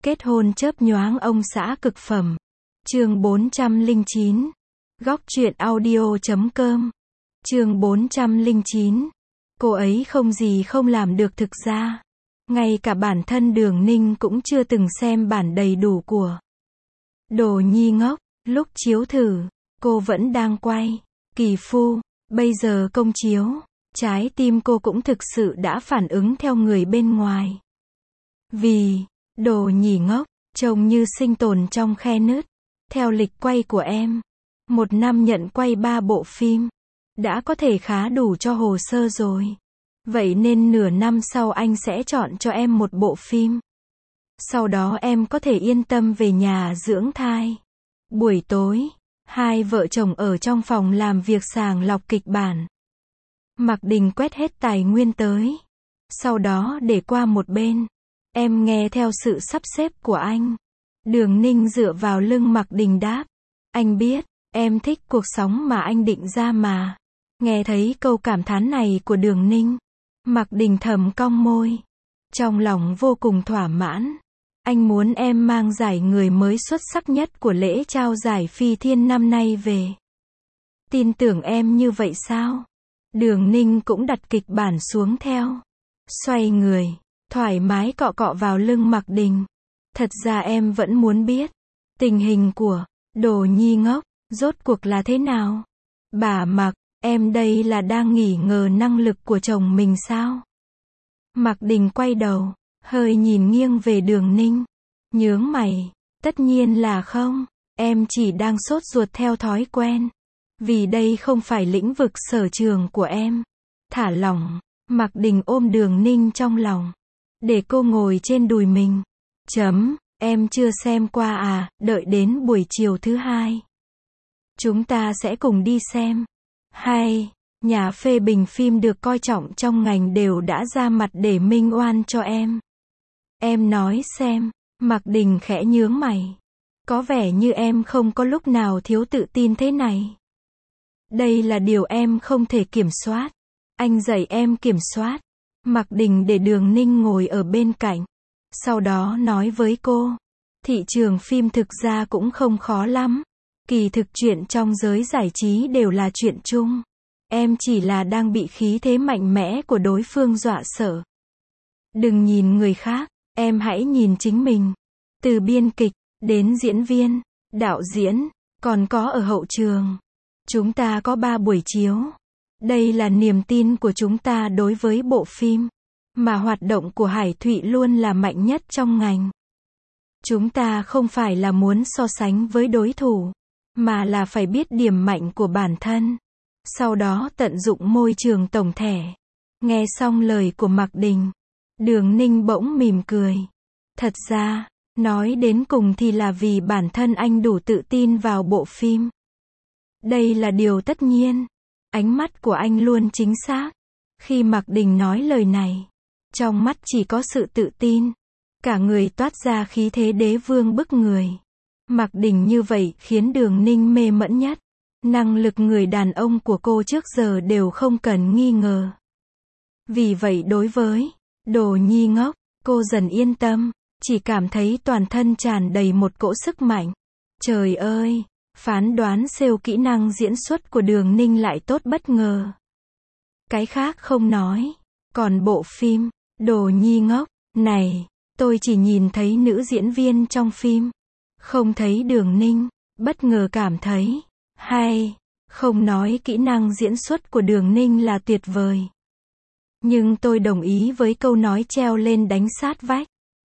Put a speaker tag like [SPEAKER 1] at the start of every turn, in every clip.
[SPEAKER 1] Kết hôn chớp nhoáng ông xã cực phẩm. Chương 409. Góc truyện audio.com. Chương 409. Cô ấy không gì không làm được thực ra. Ngay cả bản thân Đường Ninh cũng chưa từng xem bản đầy đủ của Đồ Nhi Ngốc. Lúc chiếu thử, cô vẫn đang quay. Kỳ phu, bây giờ công chiếu, trái tim cô cũng thực sự đã phản ứng theo người bên ngoài. Vì Đồ Nhi Ngốc trông như sinh tồn trong khe nứt. Theo lịch quay của em, một năm nhận quay 3 bộ phim, đã có thể khá đủ cho hồ sơ rồi. Vậy nên nửa năm sau anh sẽ chọn cho em một bộ phim. Sau đó em có thể yên tâm về nhà dưỡng thai. Buổi tối, hai vợ chồng ở trong phòng làm việc sàng lọc kịch bản. Mạc Đình quét hết tài nguyên tới. Sau đó để qua một bên. Em nghe theo sự sắp xếp của anh. Đường Ninh dựa vào lưng Mạc Đình đáp. Anh biết, em thích cuộc sống mà anh định ra mà. Nghe thấy câu cảm thán này của Đường Ninh, Mạc Đình thầm cong môi. Trong lòng vô cùng thỏa mãn. Anh muốn em mang giải người mới xuất sắc nhất của lễ trao giải Phi Thiên năm nay về. Tin tưởng em như vậy sao? Đường Ninh cũng đặt kịch bản xuống theo. Xoay người, thoải mái cọ cọ vào lưng Mạc Đình. Thật ra em vẫn muốn biết, tình hình của Đồ Nhi Ngốc, rốt cuộc là thế nào? Bà Mạc, em đây là đang nghi ngờ năng lực của chồng mình sao? Mạc Đình quay đầu, hơi nhìn nghiêng về Đường Ninh. Nhướng mày, tất nhiên là không, em chỉ đang sốt ruột theo thói quen. Vì đây không phải lĩnh vực sở trường của em. Thả lỏng, Mạc Đình ôm Đường Ninh trong lòng. Để cô ngồi trên đùi mình. Em chưa xem qua à, đợi đến buổi chiều thứ hai. Chúng ta sẽ cùng đi xem. Hay, nhà phê bình phim được coi trọng trong ngành đều đã ra mặt để minh oan cho em. Em nói xem, Mạc Đình khẽ nhướng mày. Có vẻ như em không có lúc nào thiếu tự tin thế này. Đây là điều em không thể kiểm soát. Anh dạy em kiểm soát. Mạc Đình để Đường Ninh ngồi ở bên cạnh. Sau đó nói với cô. Thị trường phim thực ra cũng không khó lắm. Kỳ thực chuyện trong giới giải trí đều là chuyện chung. Em chỉ là đang bị khí thế mạnh mẽ của đối phương dọa sợ. Đừng nhìn người khác, em hãy nhìn chính mình. Từ biên kịch, đến diễn viên, đạo diễn, còn có ở hậu trường. Chúng ta có 3 buổi chiếu. Đây là niềm tin của chúng ta đối với bộ phim. Mà hoạt động của Hải Thụy luôn là mạnh nhất trong ngành. Chúng ta không phải là muốn so sánh với đối thủ, mà là phải biết điểm mạnh của bản thân. Sau đó tận dụng môi trường tổng thể. Nghe xong lời của Mạc Đình, Đường Ninh bỗng mỉm cười. Thật ra, nói đến cùng thì là vì bản thân anh đủ tự tin vào bộ phim. Đây là điều tất nhiên. Ánh mắt của anh luôn chính xác. Khi Mạc Đình nói lời này, trong mắt chỉ có sự tự tin. Cả người toát ra khí thế đế vương bức người. Mạc Đình như vậy khiến Đường Ninh mê mẫn nhất. Năng lực người đàn ông của cô trước giờ đều không cần nghi ngờ. Vì vậy đối với Đồ Nhi Ngốc, cô dần yên tâm, chỉ cảm thấy toàn thân tràn đầy một cỗ sức mạnh. Trời ơi, phán đoán siêu kỹ năng diễn xuất của Đường Ninh lại tốt bất ngờ. Cái khác không nói, còn bộ phim Đồ Nhi Ngốc này, tôi chỉ nhìn thấy nữ diễn viên trong phim, không thấy Đường Ninh, bất ngờ cảm thấy hay. Không nói kỹ năng diễn xuất của Đường Ninh là tuyệt vời. Nhưng tôi đồng ý với câu nói treo lên đánh sát vách.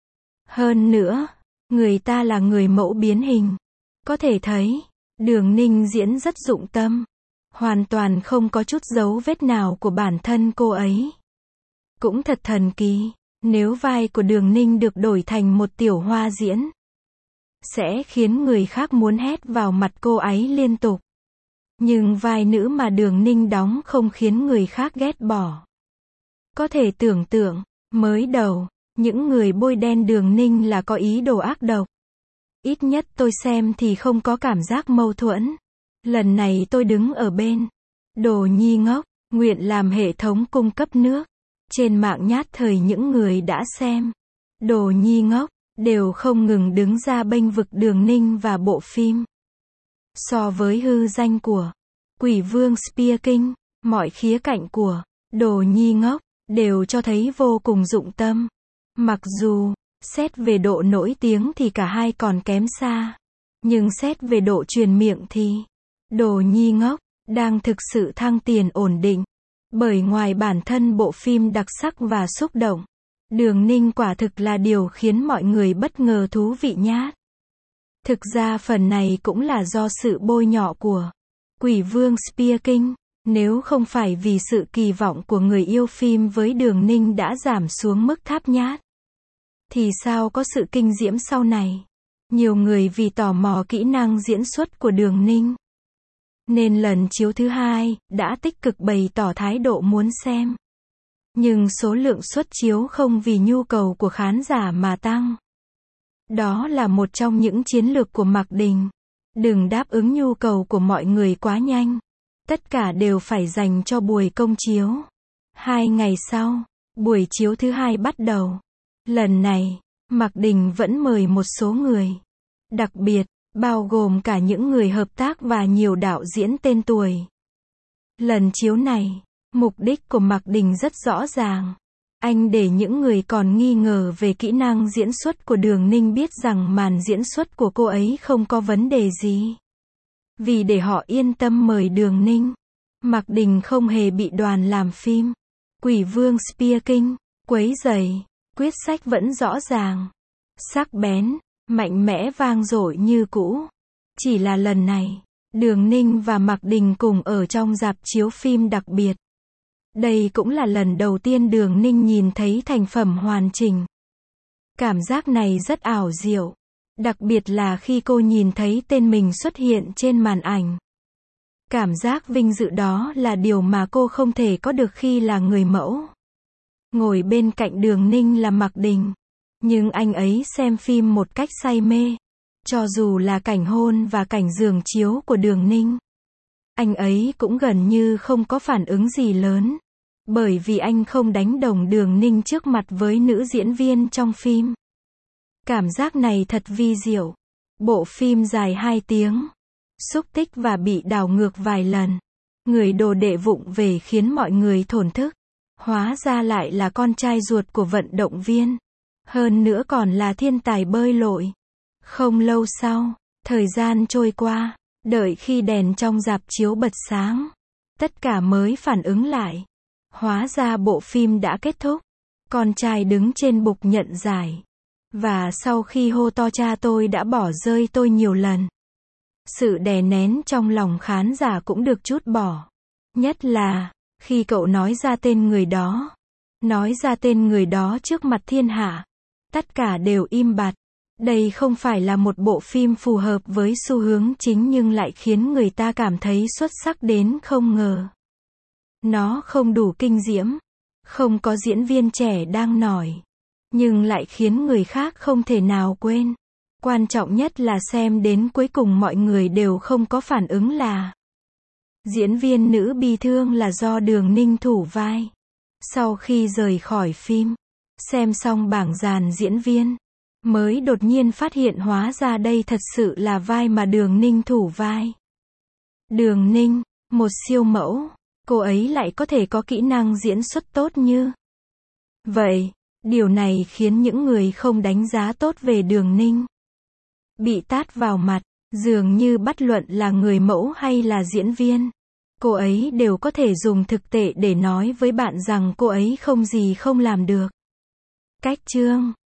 [SPEAKER 1] Hơn nữa, người ta là người mẫu biến hình. Có thể thấy, Đường Ninh diễn rất dụng tâm. Hoàn toàn không có chút dấu vết nào của bản thân cô ấy. Cũng thật thần kỳ, nếu vai của Đường Ninh được đổi thành một tiểu hoa diễn, sẽ khiến người khác muốn hét vào mặt cô ấy liên tục. Nhưng vai nữ mà Đường Ninh đóng không khiến người khác ghét bỏ. Có thể tưởng tượng, mới đầu, những người bôi đen Đường Ninh là có ý đồ ác độc. Ít nhất tôi xem thì không có cảm giác mâu thuẫn. Lần này tôi đứng ở bên Đồ Nhi Ngốc, nguyện làm hệ thống cung cấp nước. Trên mạng nhát thời những người đã xem Đồ Nhi Ngốc, đều không ngừng đứng ra bênh vực Đường Ninh và bộ phim. So với hư danh của Quỷ Vương Spear King, mọi khía cạnh của Đồ Nhi Ngốc đều cho thấy vô cùng dụng tâm. Mặc dù, xét về độ nổi tiếng thì cả hai còn kém xa. Nhưng xét về độ truyền miệng thì Đồ Nhi Ngốc đang thực sự thăng tiền ổn định. Bởi ngoài bản thân bộ phim đặc sắc và xúc động, Đường Ninh quả thực là điều khiến mọi người bất ngờ thú vị nhát. Thực ra phần này cũng là do sự bôi nhọ của Quỷ Vương Spear King. Nếu không phải vì sự kỳ vọng của người yêu phim với Đường Ninh đã giảm xuống mức thấp nhát, thì sao có sự kinh diễm sau này. Nhiều người vì tò mò kỹ năng diễn xuất của Đường Ninh, nên lần chiếu thứ hai, đã tích cực bày tỏ thái độ muốn xem. Nhưng số lượng suất chiếu không vì nhu cầu của khán giả mà tăng. Đó là một trong những chiến lược của Mạc Đình. Đừng đáp ứng nhu cầu của mọi người quá nhanh. Tất cả đều phải dành cho buổi công chiếu. 2 ngày sau, buổi chiếu thứ hai bắt đầu. Lần này, Mạc Đình vẫn mời một số người đặc biệt, bao gồm cả những người hợp tác và nhiều đạo diễn tên tuổi. Lần chiếu này, mục đích của Mạc Đình rất rõ ràng. Anh để những người còn nghi ngờ về kỹ năng diễn xuất của Đường Ninh biết rằng màn diễn xuất của cô ấy không có vấn đề gì. Vì để họ yên tâm mời Đường Ninh, Mạc Đình không hề bị đoàn làm phim Quỷ Vương Spear King quấy rầy. Quyết sách vẫn rõ ràng, sắc bén, mạnh mẽ vang dội như cũ. Chỉ là lần này, Đường Ninh và Mạc Đình cùng ở trong rạp chiếu phim đặc biệt. Đây cũng là lần đầu tiên Đường Ninh nhìn thấy thành phẩm hoàn chỉnh. Cảm giác này rất ảo diệu. Đặc biệt là khi cô nhìn thấy tên mình xuất hiện trên màn ảnh. Cảm giác vinh dự đó là điều mà cô không thể có được khi là người mẫu. Ngồi bên cạnh Đường Ninh là Mạc Đình. Nhưng anh ấy xem phim một cách say mê. Cho dù là cảnh hôn và cảnh giường chiếu của Đường Ninh, anh ấy cũng gần như không có phản ứng gì lớn. Bởi vì anh không đánh đồng Đường Ninh trước mặt với nữ diễn viên trong phim. Cảm giác này thật vi diệu. Bộ phim dài 2 tiếng. Xúc tích và bị đảo ngược vài lần. Người đồ đệ vụng về khiến mọi người thổn thức. Hóa ra lại là con trai ruột của vận động viên. Hơn nữa còn là thiên tài bơi lội. Không lâu sau, thời gian trôi qua, đợi khi đèn trong rạp chiếu bật sáng, tất cả mới phản ứng lại. Hóa ra bộ phim đã kết thúc. Con trai đứng trên bục nhận giải. Và sau khi hô to cha tôi đã bỏ rơi tôi nhiều lần. Sự đè nén trong lòng khán giả cũng được trút bỏ. Nhất là, khi cậu nói ra tên người đó. Nói ra tên người đó trước mặt thiên hạ. Tất cả đều im bặt. Đây không phải là một bộ phim phù hợp với xu hướng chính nhưng lại khiến người ta cảm thấy xuất sắc đến không ngờ. Nó không đủ kinh diễm. Không có diễn viên trẻ đang nổi. Nhưng lại khiến người khác không thể nào quên. Quan trọng nhất là xem đến cuối cùng mọi người đều không có phản ứng là diễn viên nữ bị thương là do Đường Ninh thủ vai. Sau khi rời khỏi phim, xem xong bảng dàn diễn viên, mới đột nhiên phát hiện hóa ra đây thật sự là vai mà Đường Ninh thủ vai. Đường Ninh, một siêu mẫu, cô ấy lại có thể có kỹ năng diễn xuất tốt như vậy. Điều này khiến những người không đánh giá tốt về Đường Ninh bị tát vào mặt, dường như bất luận là người mẫu hay là diễn viên. Cô ấy đều có thể dùng thực tế để nói với bạn rằng cô ấy không gì không làm được. Cách chương